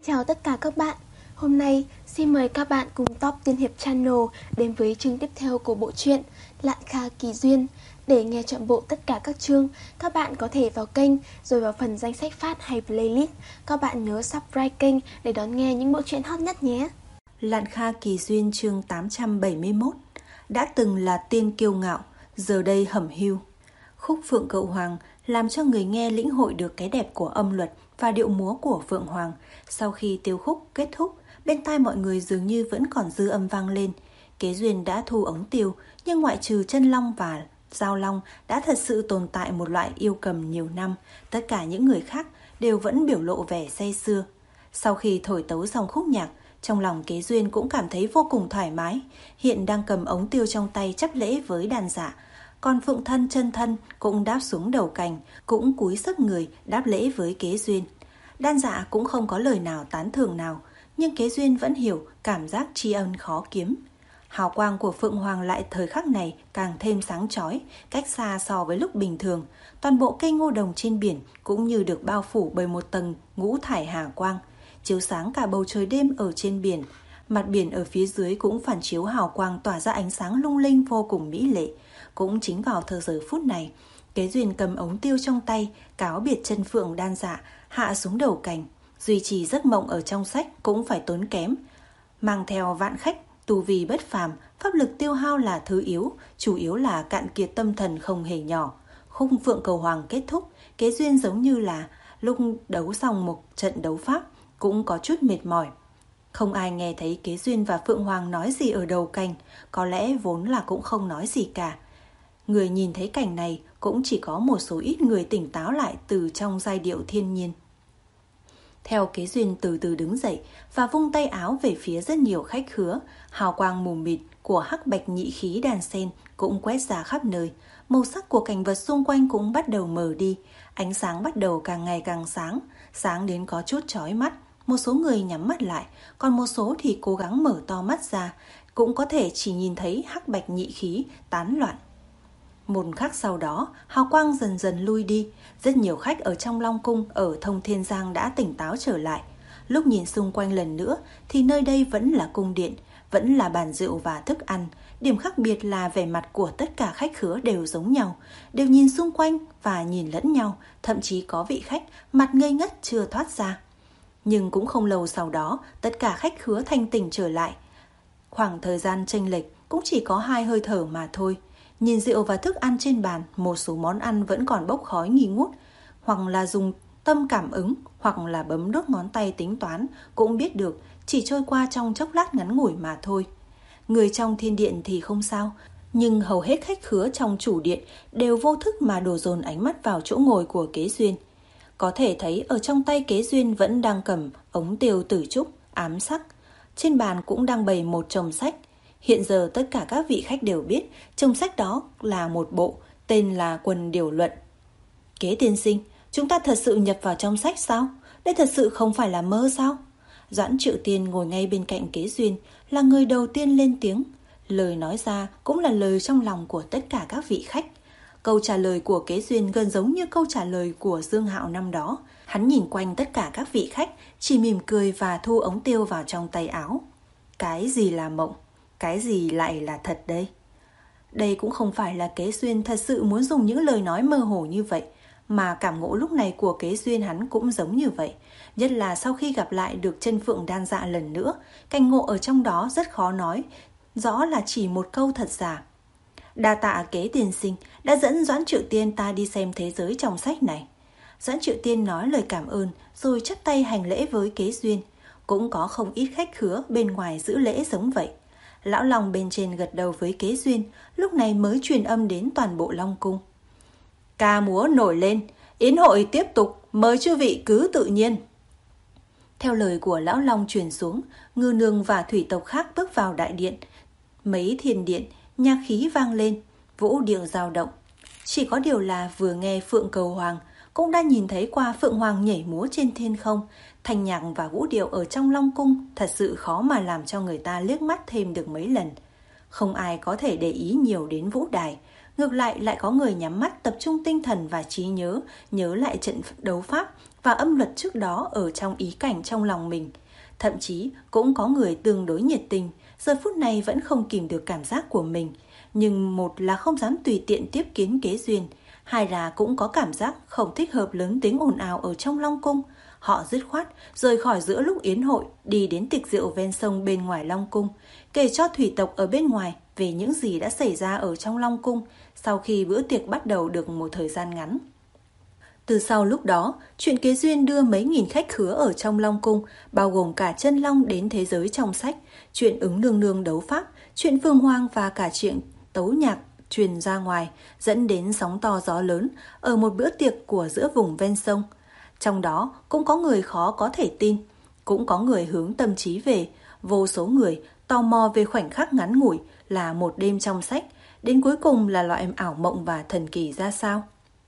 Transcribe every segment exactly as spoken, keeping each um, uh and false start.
Chào tất cả các bạn. Hôm nay xin mời các bạn cùng Top Tiên Hiệp Channel đến với chương tiếp theo của bộ truyện Lạn Kha Kỳ Duyên. Để nghe trọn bộ tất cả các chương, các bạn có thể vào kênh rồi vào phần danh sách phát hay playlist. Các bạn nhớ subscribe kênh để đón nghe những bộ truyện hot nhất nhé. Lạn Kha Kỳ Duyên chương tám trăm bảy mươi mốt. Đã từng là tiên kiêu ngạo, giờ đây hẩm hiu. Khúc Phượng Cậu Hoàng làm cho người nghe lĩnh hội được cái đẹp của âm luật và điệu múa của Phượng Hoàng. Sau khi tiêu khúc kết thúc, bên tai mọi người dường như vẫn còn dư âm vang lên. Kế Duyên đã thu ống tiêu, nhưng ngoại trừ chân long và giao long đã thật sự tồn tại một loại yêu cầm nhiều năm. Tất cả những người khác đều vẫn biểu lộ vẻ say sưa. Sau khi thổi tấu xong khúc nhạc, trong lòng Kế Duyên cũng cảm thấy vô cùng thoải mái. Hiện đang cầm ống tiêu trong tay chắp lễ với đàn dạ. Còn Phượng Thân chân thân cũng đáp xuống đầu cành, cũng cúi sấp người đáp lễ với Kế Duyên. Đan dạ cũng không có lời nào tán thưởng nào, nhưng Kế Duyên vẫn hiểu cảm giác tri ân khó kiếm. Hào quang của Phượng Hoàng lại thời khắc này càng thêm sáng chói, cách xa so với lúc bình thường. Toàn bộ cây ngô đồng trên biển cũng như được bao phủ bởi một tầng ngũ thải hà quang, chiếu sáng cả bầu trời đêm ở trên biển. Mặt biển ở phía dưới cũng phản chiếu hào quang tỏa ra ánh sáng lung linh vô cùng mỹ lệ. Cũng chính vào thời giờ phút này, Kế Duyên cầm ống tiêu trong tay, cáo biệt chân phượng đan dạ, hạ xuống đầu cành. Duy trì giấc mộng ở trong sách cũng phải tốn kém. Mang theo vạn khách, tu vi bất phàm, pháp lực tiêu hao là thứ yếu, chủ yếu là cạn kiệt tâm thần không hề nhỏ. Khúc Phượng Cầu Hoàng kết thúc, Kế Duyên giống như là lúc đấu xong một trận đấu pháp, cũng có chút mệt mỏi. Không ai nghe thấy Kế Duyên và Phượng Hoàng nói gì ở đầu cành, có lẽ vốn là cũng không nói gì cả. Người nhìn thấy cảnh này cũng chỉ có một số ít người tỉnh táo lại từ trong giai điệu thiên nhiên. Theo Kế Duyên từ từ đứng dậy và vung tay áo về phía rất nhiều khách khứa, hào quang mù mịt của hắc bạch nhị khí đàn sen cũng quét ra khắp nơi. Màu sắc của cảnh vật xung quanh cũng bắt đầu mờ đi, ánh sáng bắt đầu càng ngày càng sáng, sáng đến có chút chói mắt. Một số người nhắm mắt lại, còn một số thì cố gắng mở to mắt ra, cũng có thể chỉ nhìn thấy hắc bạch nhị khí tán loạn. Một khắc sau đó, hào quang dần dần lui đi. Rất nhiều khách ở trong Long Cung ở Thông Thiên Giang đã tỉnh táo trở lại. Lúc nhìn xung quanh lần nữa thì nơi đây vẫn là cung điện, vẫn là bàn rượu và thức ăn. Điểm khác biệt là vẻ mặt của tất cả khách khứa đều giống nhau, đều nhìn xung quanh và nhìn lẫn nhau. Thậm chí có vị khách mặt ngây ngất chưa thoát ra. Nhưng cũng không lâu sau đó, tất cả khách khứa thanh tỉnh trở lại. Khoảng thời gian chênh lệch cũng chỉ có hai hơi thở mà thôi. Nhìn rượu và thức ăn trên bàn, một số món ăn vẫn còn bốc khói nghi ngút. Hoặc là dùng tâm cảm ứng, hoặc là bấm đốt ngón tay tính toán, cũng biết được chỉ trôi qua trong chốc lát ngắn ngủi mà thôi. Người trong thiên điện thì không sao, nhưng hầu hết khách khứa trong chủ điện đều vô thức mà đổ dồn ánh mắt vào chỗ ngồi của Kế Duyên. Có thể thấy ở trong tay Kế Duyên vẫn đang cầm ống tiêu tử trúc, ám sắc. Trên bàn cũng đang bày một chồng sách. Hiện giờ tất cả các vị khách đều biết chồng sách đó là một bộ, tên là Quần Điều Luận. Kế tiên sinh, chúng ta thật sự nhập vào trong sách sao? Đây thật sự không phải là mơ sao? Doãn Triệu Tiên ngồi ngay bên cạnh Kế Duyên, là người đầu tiên lên tiếng. Lời nói ra cũng là lời trong lòng của tất cả các vị khách. Câu trả lời của Kế Duyên gần giống như câu trả lời của Dương Hạo năm đó. Hắn nhìn quanh tất cả các vị khách, chỉ mỉm cười và thu ống tiêu vào trong tay áo. Cái gì là mộng? Cái gì lại là thật đây? Đây cũng không phải là Kế Duyên thật sự muốn dùng những lời nói mơ hồ như vậy, mà cảm ngộ lúc này của Kế Duyên hắn cũng giống như vậy. Nhất là sau khi gặp lại được chân phượng đan dạ lần nữa, cảnh ngộ ở trong đó rất khó nói, rõ là chỉ một câu thật giả. Đa tạ Kế tiên sinh đã dẫn Doãn Triệu Tiên ta đi xem thế giới trong sách này. Doãn Triệu Tiên nói lời cảm ơn rồi chắp tay hành lễ với Kế Duyên. Cũng có không ít khách khứa bên ngoài giữ lễ giống vậy. Lão Long bên trên gật đầu với Kế Duyên, lúc này mới truyền âm đến toàn bộ Long Cung. Ca múa nổi lên, yến hội tiếp tục, mời chư vị cứ tự nhiên. Theo lời của Lão Long truyền xuống, Ngư Nương và thủy tộc khác bước vào đại điện. Mấy thiền điện, nhạc khí vang lên, vũ điệu dao động. Chỉ có điều là vừa nghe Phượng Cầu Hoàng, cũng đã nhìn thấy qua Phượng Hoàng nhảy múa trên thiên không. Thanh nhạc và vũ điệu ở trong Long Cung thật sự khó mà làm cho người ta liếc mắt thêm được mấy lần. Không ai có thể để ý nhiều đến vũ đài. Ngược lại lại có người nhắm mắt tập trung tinh thần và trí nhớ, nhớ lại trận đấu pháp và âm luật trước đó ở trong ý cảnh trong lòng mình. Thậm chí cũng có người tương đối nhiệt tình, giờ phút này vẫn không kìm được cảm giác của mình. Nhưng một là không dám tùy tiện tiếp kiến kế duyên, hai là cũng có cảm giác không thích hợp lớn tiếng ồn ào ở trong Long Cung. Họ dứt khoát rời khỏi giữa lúc yến hội, đi đến tiệc rượu ven sông bên ngoài Long Cung, kể cho thủy tộc ở bên ngoài về những gì đã xảy ra ở trong Long Cung sau khi bữa tiệc bắt đầu được một thời gian ngắn. Từ sau lúc đó, chuyện kế duyên đưa mấy nghìn khách khứa ở trong Long Cung, bao gồm cả chân long đến thế giới trong sách, chuyện ứng nương nương đấu pháp, chuyện phương hoang và cả chuyện tấu nhạc truyền ra ngoài, dẫn đến sóng to gió lớn ở một bữa tiệc của giữa vùng ven sông. Trong đó cũng có người khó có thể tin, cũng có người hướng tâm trí về, vô số người tò mò về khoảnh khắc ngắn ngủi là một đêm trong sách, đến cuối cùng là loại ảo mộng và thần kỳ ra sao.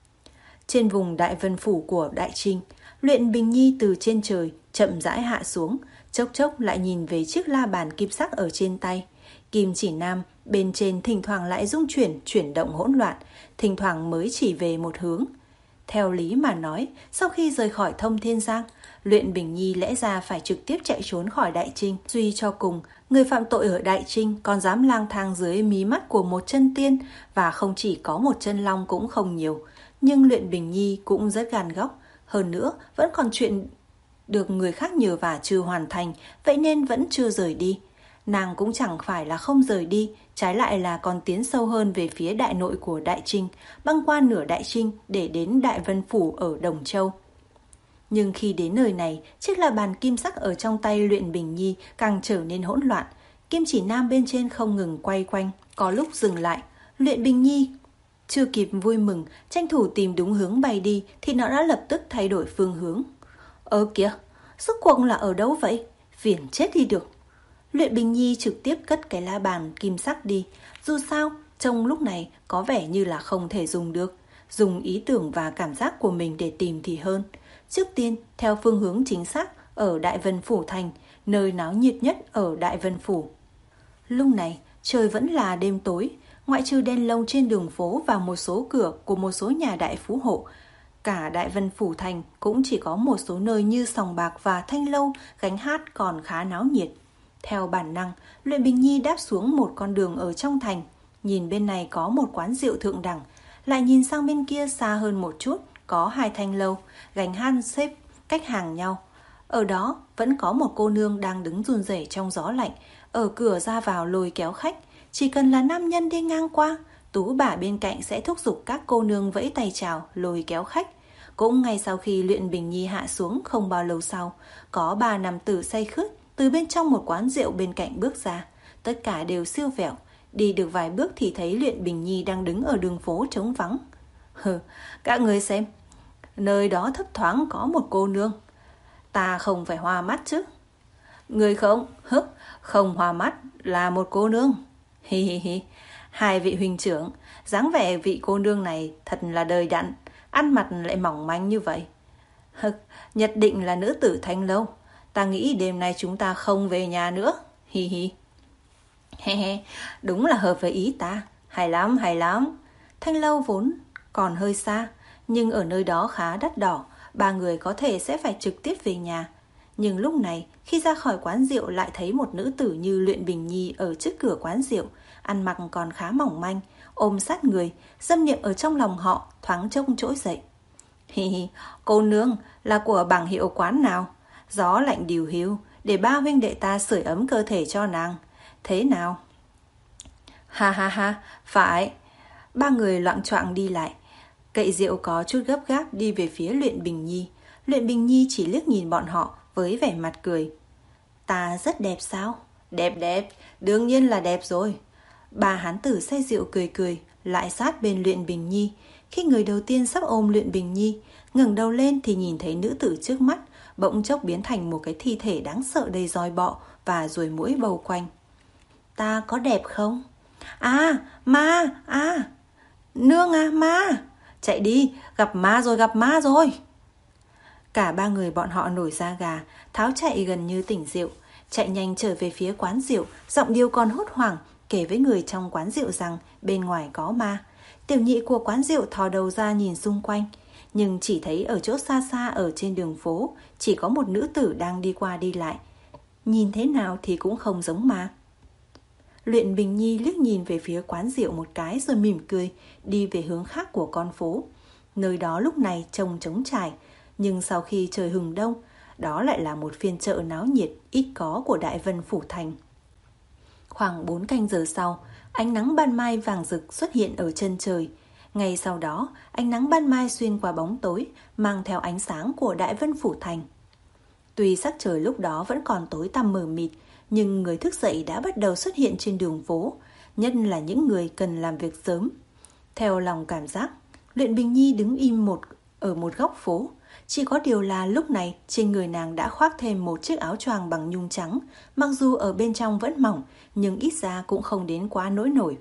Trên vùng Đại Vân Phủ của Đại Trinh, Luyện Bình Nhi từ trên trời chậm rãi hạ xuống, chốc chốc lại nhìn về chiếc la bàn kim sắc ở trên tay. Kim chỉ nam bên trên thỉnh thoảng lại rung chuyển, chuyển động hỗn loạn, thỉnh thoảng mới chỉ về một hướng. Theo lý mà nói, sau khi rời khỏi Thông Thiên Giang, Luyện Bình Nhi lẽ ra phải trực tiếp chạy trốn khỏi Đại Trinh. Suy cho cùng, người phạm tội ở Đại Trinh còn dám lang thang dưới mí mắt của một chân tiên, và không chỉ có một chân long cũng không nhiều. Nhưng Luyện Bình Nhi cũng rất gan góc, hơn nữa vẫn còn chuyện được người khác nhờ vả chưa hoàn thành, vậy nên vẫn chưa rời đi. Nàng cũng chẳng phải là không rời đi, trái lại là còn tiến sâu hơn về phía đại nội của Đại Trinh, băng qua nửa Đại Trinh để đến Đại Vân Phủ ở Đồng Châu. Nhưng khi đến nơi này, chiếc la bàn kim sắc ở trong tay Luyện Bình Nhi càng trở nên hỗn loạn. Kim chỉ nam bên trên không ngừng quay quanh, có lúc dừng lại. Luyện Bình Nhi chưa kịp vui mừng, tranh thủ tìm đúng hướng bay đi thì nó đã lập tức thay đổi phương hướng. Ơ kìa, rốt cuộc là ở đâu vậy? Phiền chết đi được. Luyện Bình Nhi trực tiếp cất cái la bàn kim sắc đi. Dù sao, trong lúc này có vẻ như là không thể dùng được. Dùng ý tưởng và cảm giác của mình để tìm thì hơn. Trước tiên, theo phương hướng chính xác ở Đại Vân Phủ Thành, nơi náo nhiệt nhất ở Đại Vân Phủ. Lúc này, trời vẫn là đêm tối, ngoại trừ đèn lồng trên đường phố và một số cửa của một số nhà đại phú hộ. Cả Đại Vân Phủ Thành cũng chỉ có một số nơi như Sòng Bạc và Thanh Lâu gánh hát còn khá náo nhiệt. Theo bản năng, Luyện Bình Nhi đáp xuống một con đường ở trong thành, nhìn bên này có một quán rượu thượng đẳng, lại nhìn sang bên kia xa hơn một chút, có hai thanh lâu, gánh hát xếp cách hàng nhau. Ở đó vẫn có một cô nương đang đứng run rẩy trong gió lạnh, ở cửa ra vào lôi kéo khách. Chỉ cần là nam nhân đi ngang qua, tú bà bên cạnh sẽ thúc giục các cô nương vẫy tay chào, lôi kéo khách. Cũng ngay sau khi Luyện Bình Nhi hạ xuống không bao lâu sau, có ba nam tử say khướt từ bên trong một quán rượu bên cạnh bước ra. Tất cả đều siêu vẹo, đi được vài bước thì thấy Luyện Bình Nhi đang đứng ở đường phố trống vắng. Hừ, các người xem, nơi đó thấp thoáng có một cô nương. Ta không phải hoa mắt chứ? Người không, hứ, không hoa mắt là một cô nương. Hi hi hi, hai vị huynh trưởng, dáng vẻ vị cô nương này thật là đời đặn, ăn mặc lại mỏng manh như vậy. Hực, nhất định là nữ tử Thanh Lâu. Ta nghĩ đêm nay chúng ta không về nhà nữa. Hi hi. He he, đúng là hợp với ý ta. Hay lắm, hay lắm. Thanh Lâu vốn còn hơi xa, nhưng ở nơi đó khá đắt đỏ, ba người có thể sẽ phải trực tiếp về nhà. Nhưng lúc này, khi ra khỏi quán rượu lại thấy một nữ tử như Luyện Bình Nhi ở trước cửa quán rượu, ăn mặc còn khá mỏng manh, ôm sát người, dâm niệm ở trong lòng họ thoáng trông trỗi dậy. Hi hi, cô nương là của bảng hiệu quán nào? Gió lạnh điều hiu, để ba huynh đệ ta sưởi ấm cơ thể cho nàng. Thế nào? Ha ha ha, phải. Ba người loạng choạng đi lại. Cậy rượu có chút gấp gáp đi về phía Luyện Bình Nhi. Luyện Bình Nhi chỉ liếc nhìn bọn họ với vẻ mặt cười. Ta rất đẹp sao? Đẹp đẹp, đương nhiên là đẹp rồi. Ba hán tử say rượu cười cười, lại sát bên Luyện Bình Nhi. Khi người đầu tiên sắp ôm Luyện Bình Nhi, ngẩng đầu lên thì nhìn thấy nữ tử trước mắt bỗng chốc biến thành một cái thi thể đáng sợ đầy roi bọ và ruồi muỗi bầu quanh. Ta có đẹp không? À, ma, à, nương à, ma, chạy đi, gặp ma rồi, gặp ma rồi. Cả ba người bọn họ nổi da gà, tháo chạy gần như tỉnh rượu, chạy nhanh trở về phía quán rượu, giọng điệu còn hốt hoảng, kể với người trong quán rượu rằng bên ngoài có ma. Tiểu nhị của quán rượu thò đầu ra nhìn xung quanh, nhưng chỉ thấy ở chỗ xa xa ở trên đường phố chỉ có một nữ tử đang đi qua đi lại. Nhìn thế nào thì cũng không giống mà. Luyện Bình Nhi liếc nhìn về phía quán rượu một cái rồi mỉm cười, đi về hướng khác của con phố. Nơi đó lúc này trông trống trải, nhưng sau khi trời hừng đông, đó lại là một phiên chợ náo nhiệt ít có của Đại Vân Phủ Thành. Khoảng bốn canh giờ sau, ánh nắng ban mai vàng rực xuất hiện ở chân trời. Ngay sau đó, ánh nắng ban mai xuyên qua bóng tối, mang theo ánh sáng của Đại Vân Phủ Thành. Tuy sắc trời lúc đó vẫn còn tối tăm mờ mịt, nhưng người thức dậy đã bắt đầu xuất hiện trên đường phố, nhất là những người cần làm việc sớm. Theo lòng cảm giác, Luyện Bình Nhi đứng im một ở một góc phố. Chỉ có điều là lúc này trên người nàng đã khoác thêm một chiếc áo choàng bằng nhung trắng, mặc dù ở bên trong vẫn mỏng, nhưng ít ra cũng không đến quá nỗi nổi.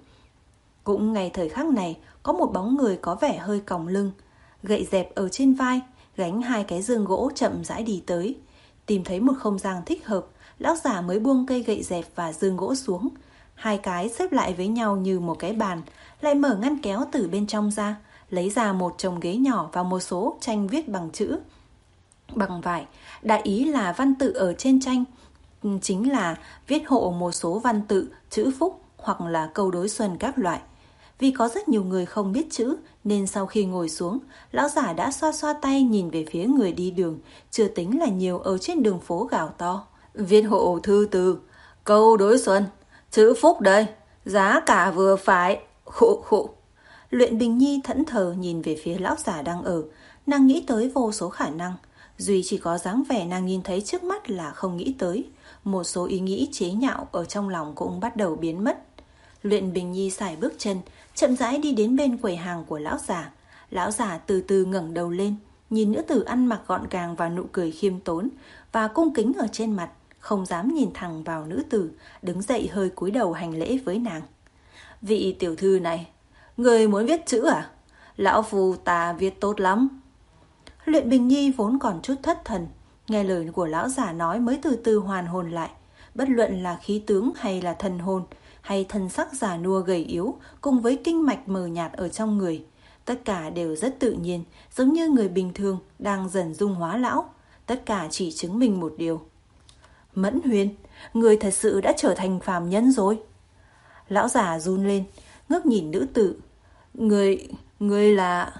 Cũng ngay thời khắc này, có một bóng người có vẻ hơi còng lưng, gậy dẹp ở trên vai, gánh hai cái giường gỗ chậm rãi đi tới. Tìm thấy một không gian thích hợp, lão giả mới buông cây gậy dẹp và giường gỗ xuống. Hai cái xếp lại với nhau như một cái bàn, lại mở ngăn kéo từ bên trong ra, lấy ra một chồng ghế nhỏ và một số tranh viết bằng chữ bằng vải. Đại ý là văn tự ở trên tranh chính là viết hộ một số văn tự, chữ phúc hoặc là câu đối xuân các loại. Vì có rất nhiều người không biết chữ nên sau khi ngồi xuống, lão giả đã xoa xoa tay nhìn về phía người đi đường, chưa tính là nhiều ở trên đường phố gào to. Viết hộ thư từ, câu đối xuân, chữ phúc đây, giá cả vừa phải, khụ khụ. Luyện Bình Nhi thẫn thờ nhìn về phía lão giả đang ở, nàng nghĩ tới vô số khả năng. Duy chỉ có dáng vẻ nàng nhìn thấy trước mắt là không nghĩ tới. Một số ý nghĩ chế nhạo ở trong lòng cũng bắt đầu biến mất. Luyện Bình Nhi sải bước chân, chậm rãi đi đến bên quầy hàng của lão giả. Lão giả từ từ ngẩng đầu lên, nhìn nữ tử ăn mặc gọn gàng và nụ cười khiêm tốn và cung kính ở trên mặt, không dám nhìn thẳng vào nữ tử, đứng dậy hơi cúi đầu hành lễ với nàng. Vị tiểu thư này, người muốn viết chữ à? Lão phu ta viết tốt lắm. Luyện Bình Nhi vốn còn chút thất thần, nghe lời của lão giả nói mới từ từ hoàn hồn lại. Bất luận là khí tướng hay là thần hồn, hay thân sắc già nua gầy yếu, cùng với kinh mạch mờ nhạt ở trong người, tất cả đều rất tự nhiên, giống như người bình thường đang dần dung hóa lão. Tất cả chỉ chứng minh một điều. Mẫn Huyền, người thật sự đã trở thành phàm nhân rồi. Lão già run lên, ngước nhìn nữ tử. Người, người là...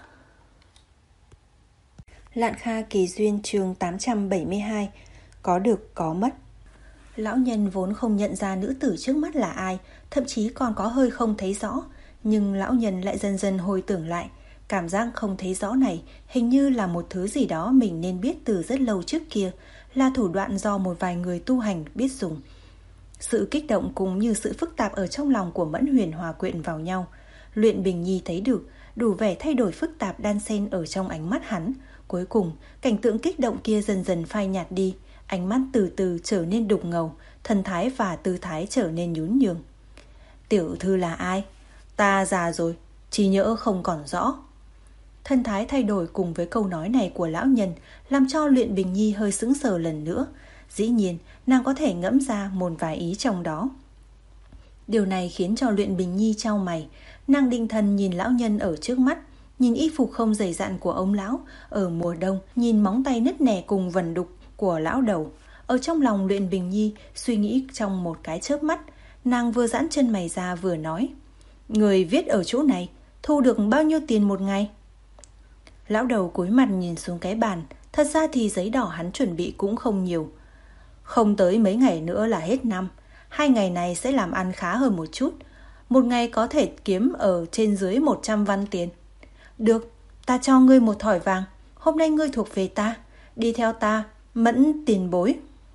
Lạn Kha Kỳ Duyên chương tám trăm bảy mươi hai. Có được có mất. Lão nhân vốn không nhận ra nữ tử trước mắt là ai, thậm chí còn có hơi không thấy rõ. Nhưng lão nhân lại dần dần hồi tưởng lại, cảm giác không thấy rõ này hình như là một thứ gì đó mình nên biết từ rất lâu trước kia, là thủ đoạn do một vài người tu hành biết dùng. Sự kích động cùng như sự phức tạp ở trong lòng của Mẫn Huyền hòa quyện vào nhau. Luyện Bình Nhi thấy được đủ vẻ thay đổi phức tạp đan xen ở trong ánh mắt hắn. Cuối cùng, cảnh tượng kích động kia dần dần phai nhạt đi, ánh mắt từ từ trở nên đục ngầu, thần thái và tư thái trở nên nhún nhường. Tiểu thư là ai? Ta già rồi, trí nhớ không còn rõ. Thân thái thay đổi cùng với câu nói này của lão nhân làm cho Luyện Bình Nhi hơi sững sờ lần nữa. Dĩ nhiên, nàng có thể ngẫm ra một vài ý trong đó. Điều này khiến cho Luyện Bình Nhi chau mày. Nàng định thần nhìn lão nhân ở trước mắt, nhìn y phục không dày dặn của ông lão ở mùa đông, nhìn móng tay nứt nẻ cùng vần đục của lão đầu. Ở trong lòng Luyện Bình Nhi suy nghĩ trong một cái chớp mắt, nàng vừa giãn chân mày ra vừa nói. Người viết ở chỗ này, thu được bao nhiêu tiền một ngày? Lão đầu cúi mặt nhìn xuống cái bàn, thật ra thì giấy đỏ hắn chuẩn bị cũng không nhiều. Không tới mấy ngày nữa là hết năm, hai ngày này sẽ làm ăn khá hơn một chút. Một ngày có thể kiếm ở trên dưới một trăm văn tiền. Được, ta cho ngươi một thỏi vàng, hôm nay ngươi thuộc về ta, đi theo ta, Mẫn tiền bối.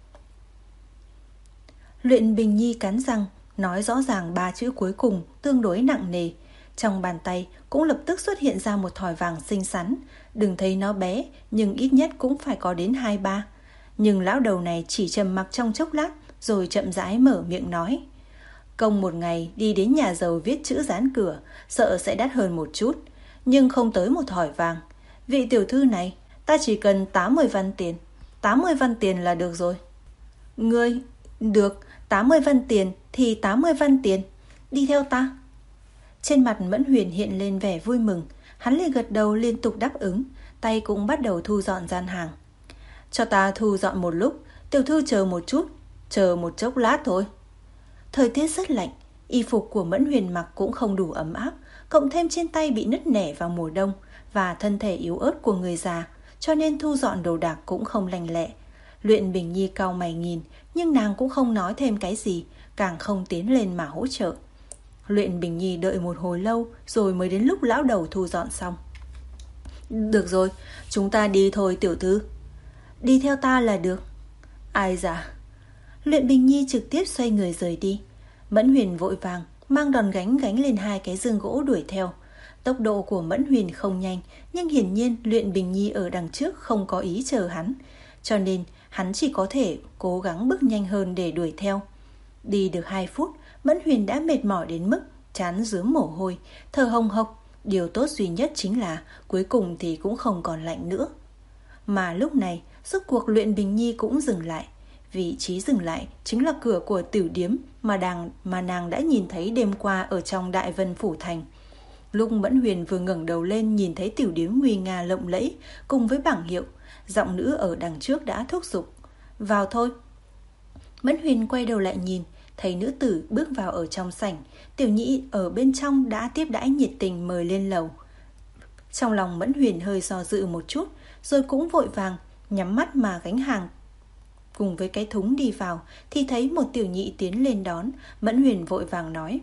Luyện Bình Nhi cắn răng, nói rõ ràng ba chữ cuối cùng tương đối nặng nề. Trong bàn tay cũng lập tức xuất hiện ra một thỏi vàng xinh xắn. Đừng thấy nó bé, nhưng ít nhất cũng phải có đến hai ba. Nhưng lão đầu này chỉ trầm mặc trong chốc lát, rồi chậm rãi mở miệng nói. Công một ngày đi đến nhà giàu viết chữ dán cửa, sợ sẽ đắt hơn một chút, nhưng không tới một thỏi vàng. Vị tiểu thư này, ta chỉ cần tám mươi văn tiền. tám mươi văn tiền là được rồi. Ngươi, được, tám mươi văn tiền thì tám mươi văn tiền. Đi theo ta. Trên mặt Mẫn Huyền hiện lên vẻ vui mừng. Hắn liền gật đầu liên tục đáp ứng, tay cũng bắt đầu thu dọn gian hàng. Cho ta thu dọn một lúc, tiểu thư chờ một chút, chờ một chốc lát thôi. Thời tiết rất lạnh, y phục của Mẫn Huyền mặc cũng không đủ ấm áp, cộng thêm trên tay bị nứt nẻ vào mùa đông và thân thể yếu ớt của người già, cho nên thu dọn đồ đạc cũng không lành lẹ. Luyện Bình Nhi cau mày nhìn, nhưng nàng cũng không nói thêm cái gì, càng không tiến lên mà hỗ trợ. Luyện Bình Nhi đợi một hồi lâu rồi mới đến lúc lão đầu thu dọn xong. Được rồi, chúng ta đi thôi tiểu thư. Đi theo ta là được. Ai dạ. Luyện Bình Nhi trực tiếp xoay người rời đi. Mẫn Huyền vội vàng mang đòn gánh gánh lên hai cái giường gỗ đuổi theo. Tốc độ của Mẫn Huyền không nhanh, nhưng hiển nhiên Luyện Bình Nhi ở đằng trước không có ý chờ hắn, cho nên hắn chỉ có thể cố gắng bước nhanh hơn để đuổi theo. Đi được hai phút, Mẫn Huyền đã mệt mỏi đến mức trán rướm mồ hôi, thở hồng hộc. Điều tốt duy nhất chính là cuối cùng thì cũng không còn lạnh nữa. Mà lúc này, rốt cuộc Luyện Bình Nhi cũng dừng lại. Vị trí dừng lại chính là cửa của tiểu điếm mà, đàng, mà nàng đã nhìn thấy đêm qua ở trong Đại Vân Phủ Thành. Lúc Mẫn Huyền vừa ngẩng đầu lên nhìn thấy tiểu điếm nguy nga lộng lẫy cùng với bảng hiệu, giọng nữ ở đằng trước đã thúc giục. Vào thôi. Mẫn Huyền quay đầu lại nhìn, thấy nữ tử bước vào ở trong sảnh, tiểu nhị ở bên trong đã tiếp đãi nhiệt tình mời lên lầu. Trong lòng Mẫn Huyền hơi do dự một chút, rồi cũng vội vàng nhắm mắt mà gánh hàng cùng với cái thúng đi vào, thì thấy một tiểu nhị tiến lên đón. Mẫn Huyền vội vàng nói: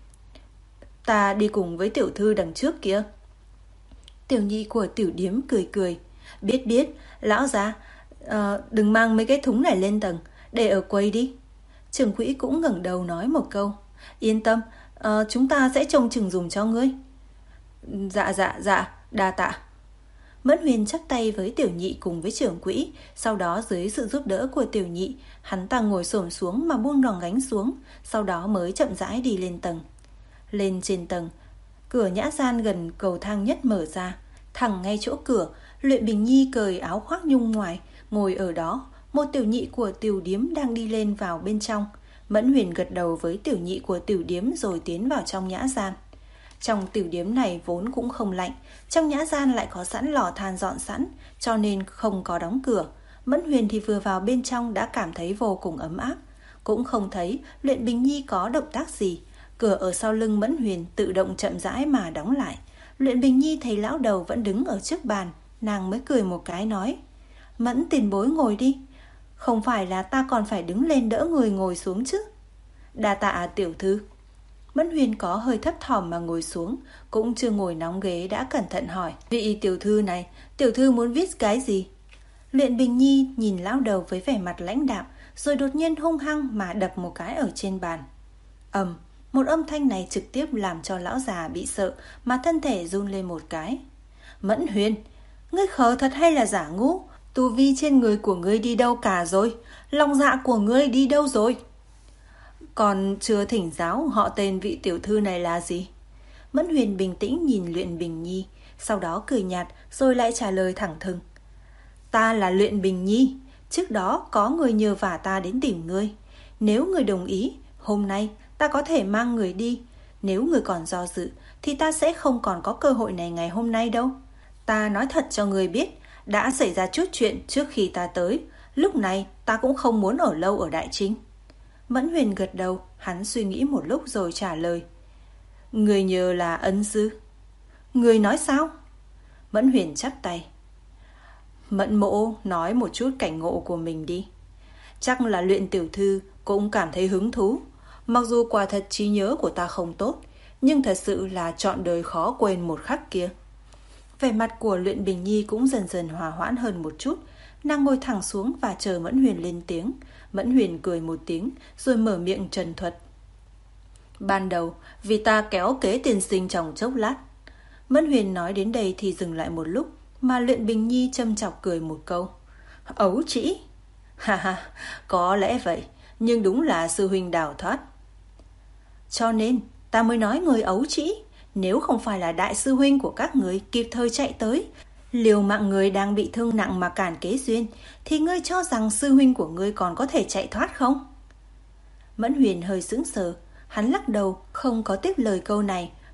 Ta đi cùng với tiểu thư đằng trước kia. Tiểu nhị của tiểu điếm cười cười: Biết biết, lão gia, à, đừng mang mấy cái thúng này lên tầng, để ở quầy đi. Trưởng quỹ cũng ngẩng đầu nói một câu: Yên tâm, à, chúng ta sẽ trông chừng dùng cho ngươi. Dạ dạ dạ, đa tạ. Mẫn Huyền chắp tay với tiểu nhị cùng với trưởng quỹ, sau đó dưới sự giúp đỡ của tiểu nhị, hắn ta ngồi xổm xuống mà buông đòn gánh xuống, sau đó mới chậm rãi đi lên tầng. Lên trên tầng, cửa nhã gian gần cầu thang nhất mở ra, thẳng ngay chỗ cửa, Luyện Bình Nhi cởi áo khoác nhung ngoài, ngồi ở đó. Một tiểu nhị của tiểu điếm đang đi lên vào bên trong. Mẫn Huyền gật đầu với tiểu nhị của tiểu điếm rồi tiến vào trong nhã gian. Trong tiểu điếm này vốn cũng không lạnh, trong nhã gian lại có sẵn lò than dọn sẵn, cho nên không có đóng cửa. Mẫn Huyền thì vừa vào bên trong đã cảm thấy vô cùng ấm áp. Cũng không thấy Luyện Bình Nhi có động tác gì. Cửa ở sau lưng Mẫn Huyền tự động chậm rãi mà đóng lại. Luyện Bình Nhi thấy lão đầu vẫn đứng ở trước bàn, nàng mới cười một cái nói: Mẫn tiền bối ngồi đi, không phải là ta còn phải đứng lên đỡ người ngồi xuống chứ. Đa tạ tiểu thư. Mẫn Huyền có hơi thấp thỏm mà ngồi xuống, cũng chưa ngồi nóng ghế đã cẩn thận hỏi: Vị tiểu thư này, tiểu thư muốn viết cái gì? Luyện Bình Nhi nhìn lão đầu với vẻ mặt lãnh đạm, rồi đột nhiên hung hăng mà đập một cái ở trên bàn. Ầm, một âm thanh này trực tiếp làm cho lão già bị sợ mà thân thể run lên một cái. Mẫn Huyền, ngươi khờ thật hay là giả ngu? Tu vi trên người của ngươi đi đâu cả rồi? Lòng dạ của ngươi đi đâu rồi? Còn chưa thỉnh giáo họ tên vị tiểu thư này là gì? Mẫn Huyền bình tĩnh nhìn Luyện Bình Nhi, sau đó cười nhạt rồi lại trả lời thẳng thừng: Ta là Luyện Bình Nhi, trước đó có người nhờ vả ta đến tìm ngươi. Nếu người đồng ý, hôm nay ta có thể mang người đi. Nếu người còn do dự thì ta sẽ không còn có cơ hội này ngày hôm nay đâu. Ta nói thật cho người biết, đã xảy ra chút chuyện trước khi ta tới. Lúc này ta cũng không muốn ở lâu ở Đại Trinh. Mẫn Huyền gật đầu, hắn suy nghĩ một lúc rồi trả lời: Người nhờ là ân sư. Người nói sao? Mẫn Huyền chắp tay: Mẫn mộ nói một chút cảnh ngộ của mình đi. Chắc là Luyện tiểu thư cũng cảm thấy hứng thú. Mặc dù quả thật trí nhớ của ta không tốt, nhưng thật sự là trọn đời khó quên một khắc kia. Vẻ mặt của Luyện Bình Nhi cũng dần dần hòa hoãn hơn một chút. Nàng ngồi thẳng xuống và chờ Mẫn Huyền lên tiếng. Mẫn Huyền cười một tiếng rồi mở miệng trần thuật: Ban đầu vì ta kéo kế tiên sinh trong chốc lát. Mẫn Huyền nói đến đây thì dừng lại một lúc, mà Luyện Bình Nhi châm chọc cười một câu: Ấu trĩ. Ha ha, có lẽ vậy, nhưng đúng là sư huynh đào thoát. Cho nên ta mới nói người ấu trĩ. Nếu không phải là đại sư huynh của các người kịp thời chạy tới, liều mạng người đang bị thương nặng mà cản kế duyên, thì ngươi cho rằng sư huynh của ngươi còn có thể chạy thoát không? Mẫn Huyền hơi sững sờ, hắn lắc đầu không có tiếp lời câu này,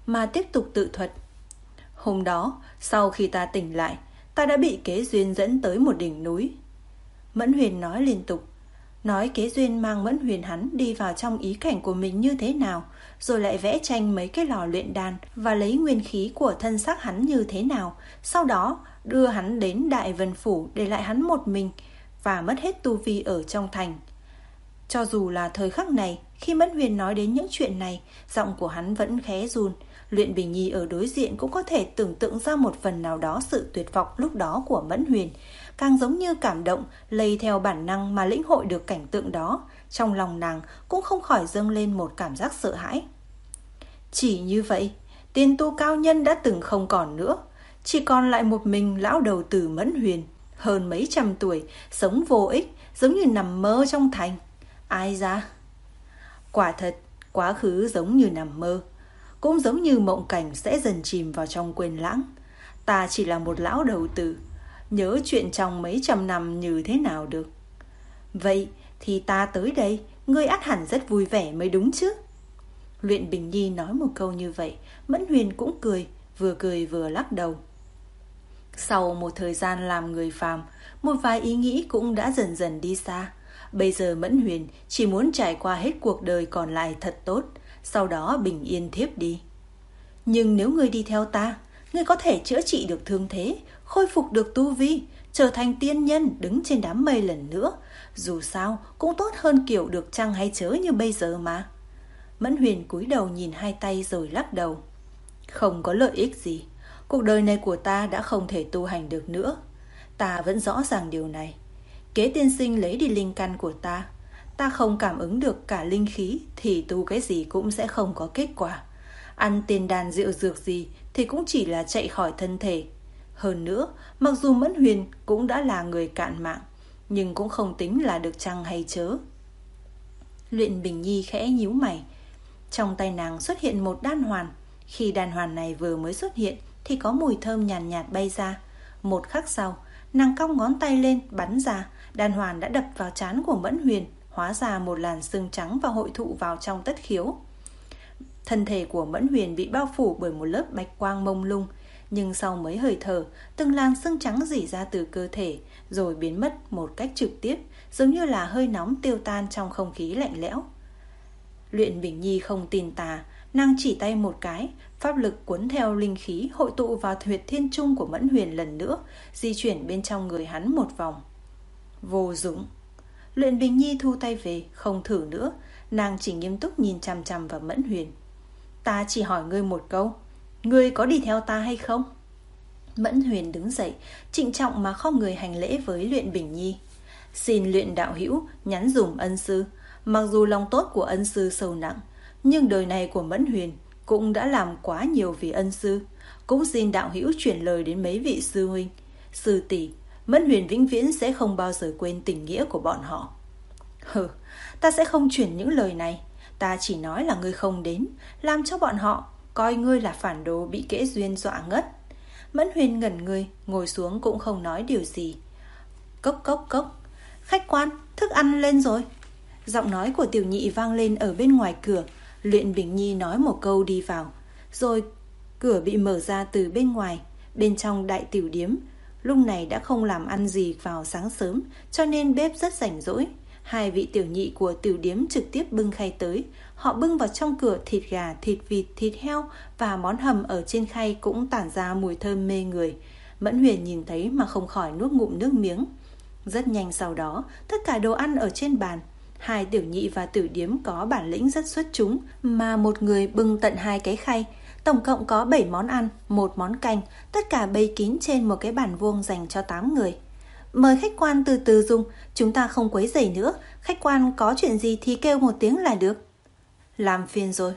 mà tiếp tục tự thuật. Hôm đó, sau khi ta tỉnh lại, ta đã bị Kế Duyên dẫn tới một đỉnh núi. Mẫn Huyền nói liên tục, nói Kế Duyên mang Mẫn Huyền hắn đi vào trong ý cảnh của mình như thế nào, rồi lại vẽ tranh mấy cái lò luyện đan và lấy nguyên khí của thân xác hắn như thế nào, sau đó đưa hắn đến Đại Vân Phủ để lại hắn một mình và mất hết tu vi ở trong thành. Cho dù là thời khắc này, khi Mẫn Huyền nói đến những chuyện này, giọng của hắn vẫn khẽ run. Luyện Bình Nhi ở đối diện cũng có thể tưởng tượng ra một phần nào đó sự tuyệt vọng lúc đó của Mẫn Huyền, càng giống như cảm động, lây theo bản năng mà lĩnh hội được cảnh tượng đó. Trong lòng nàng cũng không khỏi dâng lên một cảm giác sợ hãi. Chỉ như vậy, tiền tu cao nhân đã từng không còn nữa, chỉ còn lại một mình lão đầu tử Mẫn Huyền, hơn mấy trăm tuổi, sống vô ích, giống như nằm mơ trong thành. Ai ra? Quả thật, quá khứ giống như nằm mơ, cũng giống như mộng cảnh sẽ dần chìm vào trong quên lãng. Ta chỉ là một lão đầu tử, nhớ chuyện trong mấy trăm năm như thế nào được. Vậy thì ta tới đây, ngươi ắt hẳn rất vui vẻ mới đúng chứ. Luyện Bình Nhi nói một câu như vậy, Mẫn Huyền cũng cười, vừa cười vừa lắc đầu. Sau một thời gian làm người phàm, một vài ý nghĩ cũng đã dần dần đi xa. Bây giờ Mẫn Huyền chỉ muốn trải qua hết cuộc đời còn lại thật tốt, sau đó bình yên thiếp đi. Nhưng nếu ngươi đi theo ta, ngươi có thể chữa trị được thương thế, khôi phục được tu vi, trở thành tiên nhân đứng trên đám mây lần nữa. Dù sao cũng tốt hơn kiểu được chăng hay chớ như bây giờ mà. Mẫn Huyền cúi đầu nhìn hai tay rồi lắc đầu. Không có lợi ích gì. Cuộc đời này của ta đã không thể tu hành được nữa. Ta vẫn rõ ràng điều này. Kế tiên sinh lấy đi linh căn của ta, ta không cảm ứng được cả linh khí thì tu cái gì cũng sẽ không có kết quả. Ăn tiền đàn rượu dược gì thì cũng chỉ là chạy khỏi thân thể. Hơn nữa, mặc dù Mẫn Huyền cũng đã là người cạn mạng, nhưng cũng không tính là được chăng hay chớ. Luyện Bình Nhi khẽ nhíu mày. Trong tay nàng xuất hiện một đan hoàn. Khi đan hoàn này vừa mới xuất hiện thì có mùi thơm nhàn nhạt, nhạt bay ra. Một khắc sau, nàng cong ngón tay lên bắn ra, đan hoàn đã đập vào trán của Mẫn Huyền, hóa ra một làn sương trắng và hội tụ vào trong tất khiếu. Thân thể của Mẫn Huyền bị bao phủ bởi một lớp bạch quang mông lung, nhưng sau mấy hơi thở, từng làn sương trắng rỉ ra từ cơ thể, rồi biến mất một cách trực tiếp, giống như là hơi nóng tiêu tan trong không khí lạnh lẽo. Luyện Bình Nhi không tin tà, nàng chỉ tay một cái, pháp lực cuốn theo linh khí hội tụ vào huyệt thiên trung của Mẫn Huyền lần nữa, di chuyển bên trong người hắn một vòng. Vô dụng. Luyện Bình Nhi thu tay về, không thử nữa, nàng chỉ nghiêm túc nhìn chằm chằm vào Mẫn Huyền. Ta chỉ hỏi ngươi một câu, ngươi có đi theo ta hay không? Mẫn Huyền đứng dậy, trịnh trọng mà không người hành lễ với Luyện Bình Nhi. Xin Luyện đạo hữu nhắn dùm ân sư. Mặc dù lòng tốt của ân sư sâu nặng, nhưng đời này của Mẫn Huyền cũng đã làm quá nhiều vì ân sư. Cũng xin đạo hữu chuyển lời đến mấy vị sư huynh, sư tỷ, Mẫn Huyền vĩnh viễn sẽ không bao giờ quên tình nghĩa của bọn họ. Hừ, ta sẽ không chuyển những lời này. Ta chỉ nói là ngươi không đến, làm cho bọn họ coi ngươi là phản đồ bị Kế Duyên dọa ngất. Mẫn Huyền ngẩn người, ngồi xuống cũng không nói điều gì. Cốc cốc cốc. Khách quan, thức ăn lên rồi. Giọng nói của Tiểu Nhị vang lên ở bên ngoài cửa. Luyện Bình Nhi nói một câu đi vào, rồi cửa bị mở ra từ bên ngoài. Bên trong đại tiểu điếm lúc này đã không làm ăn gì vào sáng sớm, cho nên bếp rất rảnh rỗi. Hai vị tiểu nhị của tiểu điếm trực tiếp bưng khay tới. Họ bưng vào trong cửa thịt gà, thịt vịt, thịt heo và món hầm ở trên khay cũng tản ra mùi thơm mê người. Mẫn Huyền nhìn thấy mà không khỏi nuốt ngụm nước miếng. Rất nhanh sau đó, tất cả đồ ăn ở trên bàn. Hai tiểu nhị và tiểu điếm có bản lĩnh rất xuất chúng, mà một người bưng tận hai cái khay. Tổng cộng có bảy món ăn, một món canh, tất cả bày kín trên một cái bàn vuông dành cho tám người. Mời khách quan từ từ dùng, chúng ta không quấy rầy nữa. Khách quan có chuyện gì thì kêu một tiếng là được. Làm phiền rồi.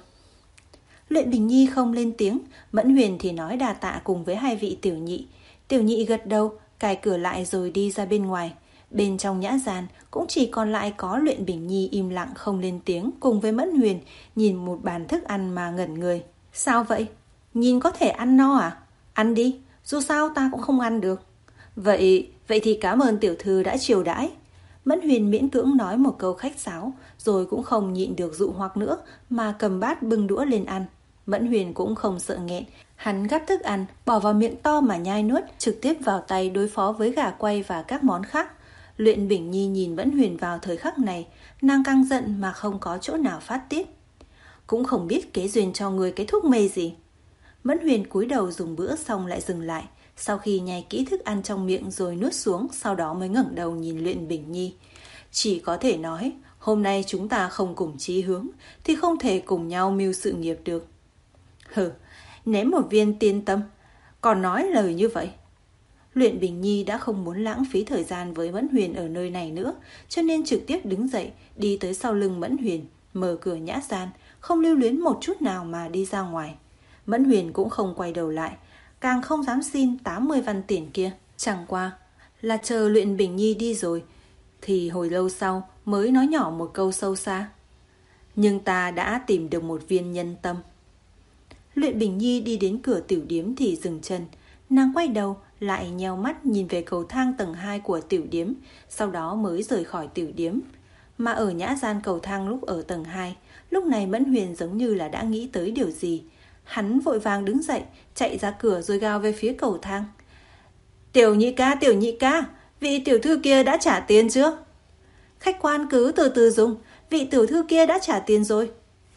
Luyện Bình Nhi không lên tiếng, Mẫn Huyền thì nói đà tạ cùng với hai vị tiểu nhị. Tiểu nhị gật đầu, cài cửa lại rồi đi ra bên ngoài. Bên trong nhã gian cũng chỉ còn lại có Luyện Bình Nhi im lặng không lên tiếng cùng với Mẫn Huyền, nhìn một bàn thức ăn mà ngẩn người. Sao vậy? Nhìn có thể ăn no à? Ăn đi, dù sao ta cũng không ăn được. Vậy, vậy thì cảm ơn tiểu thư đã chiều đãi. Mẫn Huyền miễn cưỡng nói một câu khách sáo, rồi cũng không nhịn được dụ hoặc nữa mà cầm bát bưng đũa lên ăn. Mẫn Huyền cũng không sợ nghẹn, hắn gắp thức ăn, bỏ vào miệng to mà nhai nuốt, trực tiếp vào tay đối phó với gà quay và các món khác. Luyện Bình Nhi nhìn Mẫn Huyền vào thời khắc này, nàng căng giận mà không có chỗ nào phát tiết. Cũng không biết kế duyên cho người cái thuốc mê gì. Mẫn Huyền cúi đầu dùng bữa xong lại dừng lại, sau khi nhai kỹ thức ăn trong miệng rồi nuốt xuống, sau đó mới ngẩng đầu nhìn Luyện Bình Nhi. Chỉ có thể nói, hôm nay chúng ta không cùng chí hướng, thì không thể cùng nhau mưu sự nghiệp được. Hừ, ném một viên tiên tâm, còn nói lời như vậy. Luyện Bình Nhi đã không muốn lãng phí thời gian với Mẫn Huyền ở nơi này nữa, cho nên trực tiếp đứng dậy, đi tới sau lưng Mẫn Huyền, mở cửa nhã gian, không lưu luyến một chút nào mà đi ra ngoài. Mẫn Huyền cũng không quay đầu lại, càng không dám xin tám mươi văn tiền kia. Chẳng qua là chờ Luyện Bình Nhi đi rồi, thì hồi lâu sau mới nói nhỏ một câu sâu xa. Nhưng ta đã tìm được một viên nhân tâm. Luyện Bình Nhi đi đến cửa tiểu điếm thì dừng chân. Nàng quay đầu lại nheo mắt nhìn về cầu thang tầng hai của tiểu điếm, sau đó mới rời khỏi tiểu điếm. Mà ở nhã gian cầu thang lúc ở tầng hai, lúc này Mẫn Huyền giống như là đã nghĩ tới điều gì. Hắn vội vàng đứng dậy, chạy ra cửa rồi gào về phía cầu thang. Tiểu nhị ca, tiểu nhị ca, vị tiểu thư kia đã trả tiền chưa? Khách quan cứ từ từ dùng, vị tiểu thư kia đã trả tiền rồi.